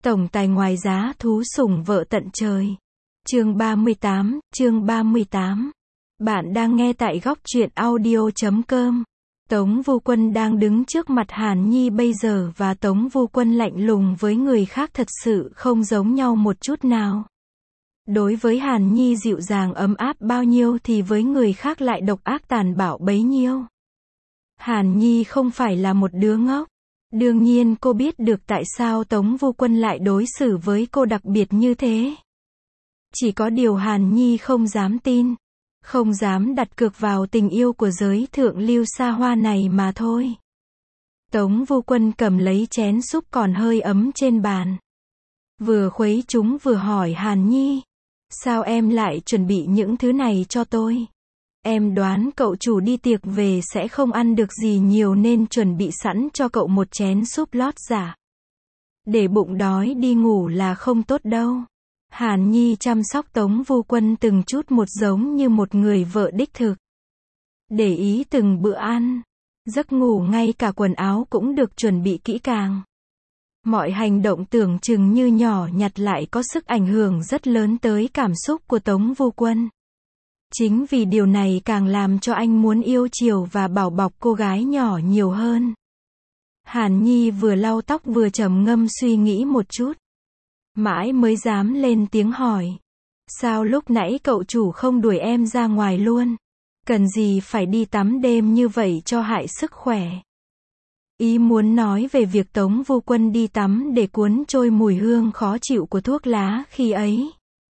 Tổng tài ngoài giá thú sủng vợ tận trời. Chương 38. Bạn đang nghe tại góc truyện audio.com. Tống Vu Quân đang đứng trước mặt Hàn Nhi bây giờ và Tống Vu Quân lạnh lùng với người khác thật sự không giống nhau một chút nào. Đối với Hàn Nhi dịu dàng ấm áp bao nhiêu thì với người khác lại độc ác tàn bạo bấy nhiêu. Hàn Nhi không phải là một đứa ngốc. Đương nhiên cô biết được tại sao Tống Vu Quân lại đối xử với cô đặc biệt như thế. Chỉ có điều Hàn Nhi không dám tin, không dám đặt cược vào tình yêu của giới thượng lưu xa hoa này mà thôi. Tống Vu Quân cầm lấy chén súp còn hơi ấm trên bàn. Vừa khuấy chúng vừa hỏi Hàn Nhi, sao em lại chuẩn bị những thứ này cho tôi? Em đoán cậu chủ đi tiệc về sẽ không ăn được gì nhiều nên chuẩn bị sẵn cho cậu một chén súp lót giả. Để bụng đói đi ngủ là không tốt đâu. Hàn Nhi chăm sóc Tống Vu Quân từng chút một giống như một người vợ đích thực. Để ý từng bữa ăn, giấc ngủ ngay cả quần áo cũng được chuẩn bị kỹ càng. Mọi hành động tưởng chừng như nhỏ nhặt lại có sức ảnh hưởng rất lớn tới cảm xúc của Tống Vu Quân. Chính vì điều này càng làm cho anh muốn yêu chiều và bảo bọc cô gái nhỏ nhiều hơn. Hàn Nhi vừa lau tóc vừa trầm ngâm suy nghĩ một chút. Mãi mới dám lên tiếng hỏi. Sao lúc nãy cậu chủ không đuổi em ra ngoài luôn? Cần gì phải đi tắm đêm như vậy cho hại sức khỏe? Ý muốn nói về việc Tống Vu Quân đi tắm để cuốn trôi mùi hương khó chịu của thuốc lá khi ấy.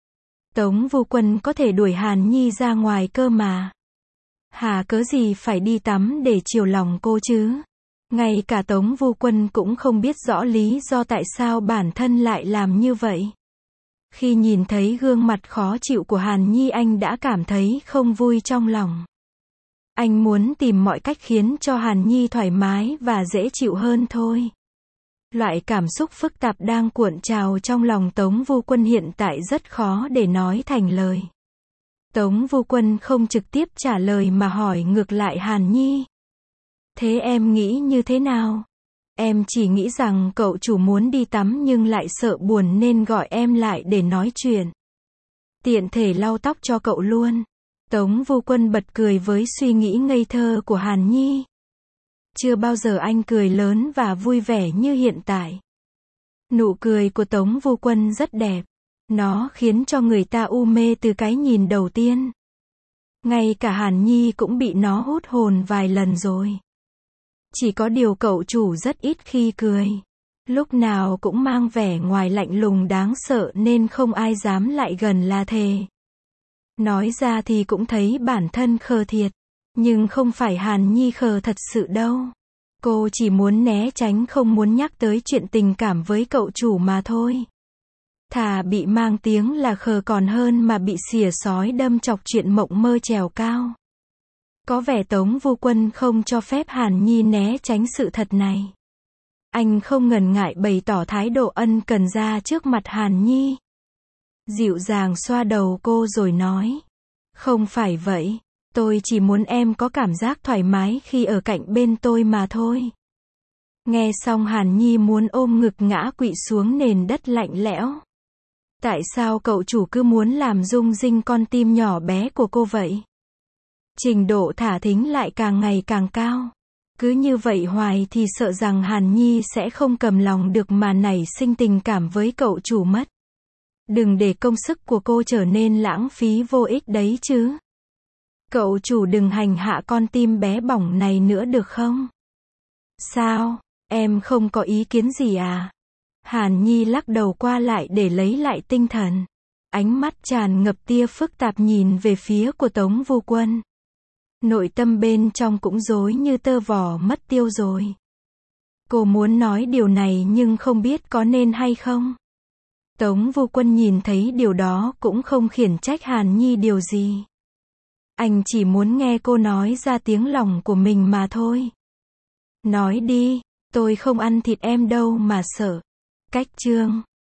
Tống Vu Quân có thể đuổi Hàn Nhi ra ngoài cơ mà. Hà cớ gì phải đi tắm để chiều lòng cô chứ? Ngay cả Tống Vu Quân cũng không biết rõ lý do tại sao bản thân lại làm như vậy. Khi nhìn thấy gương mặt khó chịu của Hàn Nhi anh đã cảm thấy không vui trong lòng. Anh muốn tìm mọi cách khiến cho Hàn Nhi thoải mái và dễ chịu hơn thôi. Loại cảm xúc phức tạp đang cuộn trào trong lòng Tống Vu Quân hiện tại rất khó để nói thành lời. Tống Vu Quân không trực tiếp trả lời mà hỏi ngược lại Hàn Nhi. Thế em nghĩ như thế nào? Em chỉ nghĩ rằng cậu chủ muốn đi tắm nhưng lại sợ buồn nên gọi em lại để nói chuyện. Tiện thể lau tóc cho cậu luôn. Tống Vu Quân bật cười với suy nghĩ ngây thơ của Hàn Nhi. Chưa bao giờ anh cười lớn và vui vẻ như hiện tại. Nụ cười của Tống Vu Quân rất đẹp. Nó khiến cho người ta u mê từ cái nhìn đầu tiên. Ngay cả Hàn Nhi cũng bị nó hút hồn vài lần rồi. Chỉ có điều cậu chủ rất ít khi cười. Lúc nào cũng mang vẻ ngoài lạnh lùng đáng sợ nên không ai dám lại gần là thề. Nói ra thì cũng thấy bản thân khờ thiệt. Nhưng không phải Hàn Nhi khờ thật sự đâu. Cô chỉ muốn né tránh không muốn nhắc tới chuyện tình cảm với cậu chủ mà thôi. Thà bị mang tiếng là khờ còn hơn mà bị xỉa sói đâm chọc chuyện mộng mơ trèo cao. Có vẻ Tống Vu Quân không cho phép Hàn Nhi né tránh sự thật này. Anh không ngần ngại bày tỏ thái độ ân cần ra trước mặt Hàn Nhi. Dịu dàng xoa đầu cô rồi nói. Không phải vậy. Tôi chỉ muốn em có cảm giác thoải mái khi ở cạnh bên tôi mà thôi. Nghe xong Hàn Nhi muốn ôm ngực ngã quỵ xuống nền đất lạnh lẽo. Tại sao cậu chủ cứ muốn làm rung rinh con tim nhỏ bé của cô vậy? Trình độ thả thính lại càng ngày càng cao. Cứ như vậy hoài thì sợ rằng Hàn Nhi sẽ không cầm lòng được mà nảy sinh tình cảm với cậu chủ mất. Đừng để công sức của cô trở nên lãng phí vô ích đấy chứ. Cậu chủ đừng hành hạ con tim bé bỏng này nữa được không? Sao? Em không có ý kiến gì à? Hàn Nhi lắc đầu qua lại để lấy lại tinh thần. Ánh mắt tràn ngập tia phức tạp nhìn về phía của Tống Vu Quân. Nội tâm bên trong cũng rối như tơ vò mất tiêu rồi. Cô muốn nói điều này nhưng không biết có nên hay không. Tống Vu Quân nhìn thấy điều đó cũng không khiển trách Hàn Nhi điều gì. Anh chỉ muốn nghe cô nói ra tiếng lòng của mình mà thôi. Nói đi, tôi không ăn thịt em đâu mà sợ. Cách chương